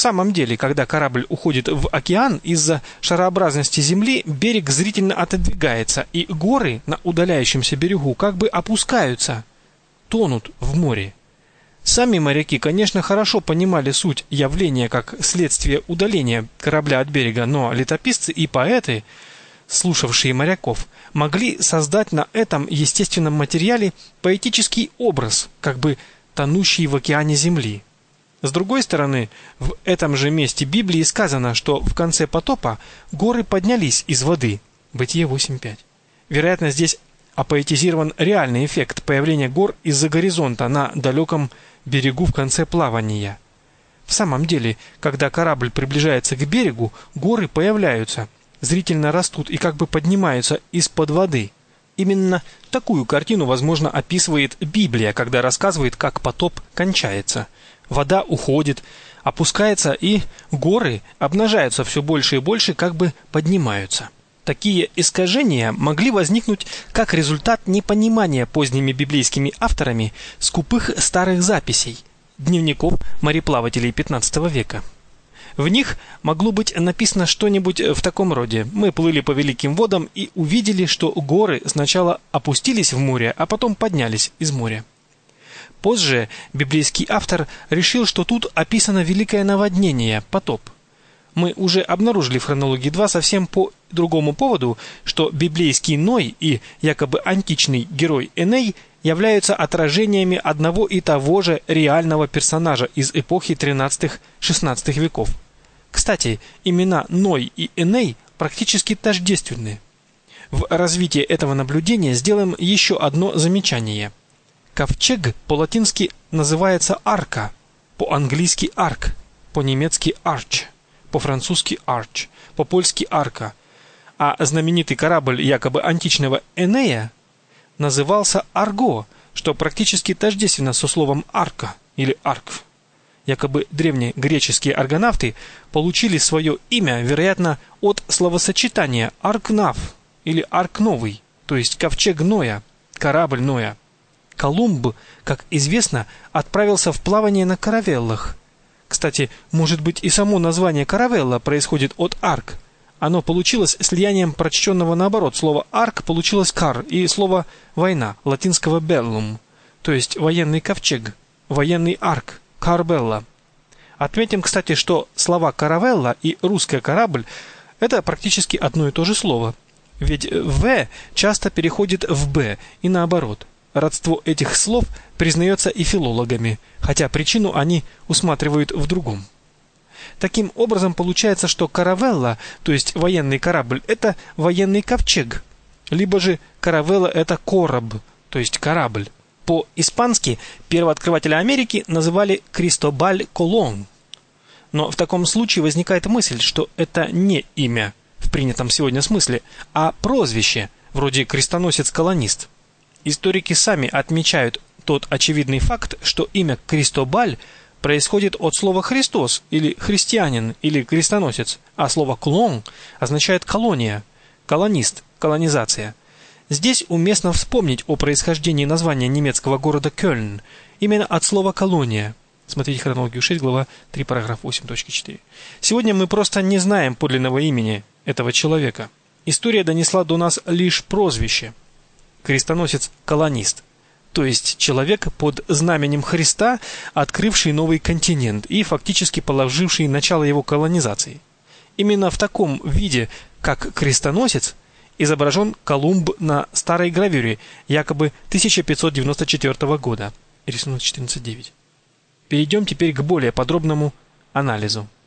самом деле, когда корабль уходит в океан, из-за шарообразности Земли берег зрительно отодвигается, и горы на удаляющемся берегу как бы опускаются, тонут в море. Сами моряки, конечно, хорошо понимали суть явления как следствие удаления корабля от берега, но летописцы и поэты, слушавшие моряков, могли создать на этом естественном материале поэтический образ, как бы тонущий в океане Земли. С другой стороны, в этом же месте Библии сказано, что в конце потопа горы поднялись из воды. Бытие 8:5. Вероятно, здесь апоэтизирован реальный эффект появления гор из-за горизонта на далеком берегу в конце плавания. В самом деле, когда корабль приближается к берегу, горы появляются, зрительно растут и как бы поднимаются из-под воды. Именно такую картину, возможно, описывает Библия, когда рассказывает, как потоп кончается. Вода уходит, опускается, и горы обнажаются все больше и больше, как бы поднимаются. Такие искажения могли возникнуть как результат непонимания поздними библейскими авторами скупых старых записей, дневников мореплавателей XV века. В них могло быть написано что-нибудь в таком роде: мы плыли по великим водам и увидели, что горы сначала опустились в море, а потом поднялись из моря. Позже библейский автор решил, что тут описано великое наводнение, потоп. Мы уже обнаружили в хронологии 2 совсем по другому поводу, что библейский Ной и якобы античный герой Эней являются отражениями одного и того же реального персонажа из эпохи XIII-XVI веков. Кстати, имена Ной и Эней практически тождественны. В развитии этого наблюдения сделаем еще одно замечание. Ковчег по-латински называется арка, по-английски арк, по-немецки арч, по-французски арч, по-польски арка, а знаменитый корабль якобы античного Энея назывался Арго, что практически тождественно со словом арка или арк. Якобы древнегреческие аргонавты получили свое имя, вероятно, от словосочетания аркнав или арк новый, то есть ковчег Ноя, корабль Ноя. Колумб, как известно, отправился в плавание на каравеллах. Кстати, может быть, и само название каравелла происходит от арк. Оно получилось слиянием прочтенного наоборот. Слово арк получилось кар, и слово война, латинского bellum, то есть военный ковчег, военный арк, карбелла. Отметим, кстати, что слова каравелла и русская корабль – это практически одно и то же слово. Ведь «в» часто переходит в «б» и наоборот. Родство этих слов признается и филологами, хотя причину они усматривают в другом. Таким образом, получается, что каравелла, то есть военный корабль, это военный ковчег, либо же каравелла это кораб, то есть корабль. По-испански первооткрывателя Америки называли Кристобаль Колон. Но в таком случае возникает мысль, что это не имя в принятом сегодня смысле, а прозвище, вроде крестоносец-колонист. Историки сами отмечают тот очевидный факт, что имя Кристобаль происходит от слова «Христос» или «христианин» или «крестоносец», а слово «клон» означает «колония», «колонист», «колонизация». Здесь уместно вспомнить о происхождении названия немецкого города Кёльн именно от слова «колония». Смотрите хронологию 6, глава 3, параграф 8.4. Сегодня мы просто не знаем подлинного имени этого человека. История донесла до нас лишь прозвище. Крестоносец-колонист, то есть человек под знаменем Христа, открывший новый континент и фактически положивший начало его колонизации. Именно в таком виде, как крестоносец, изображен Колумб на старой гравюре, якобы 1594 года, рисунок 14.9. Перейдем теперь к более подробному анализу.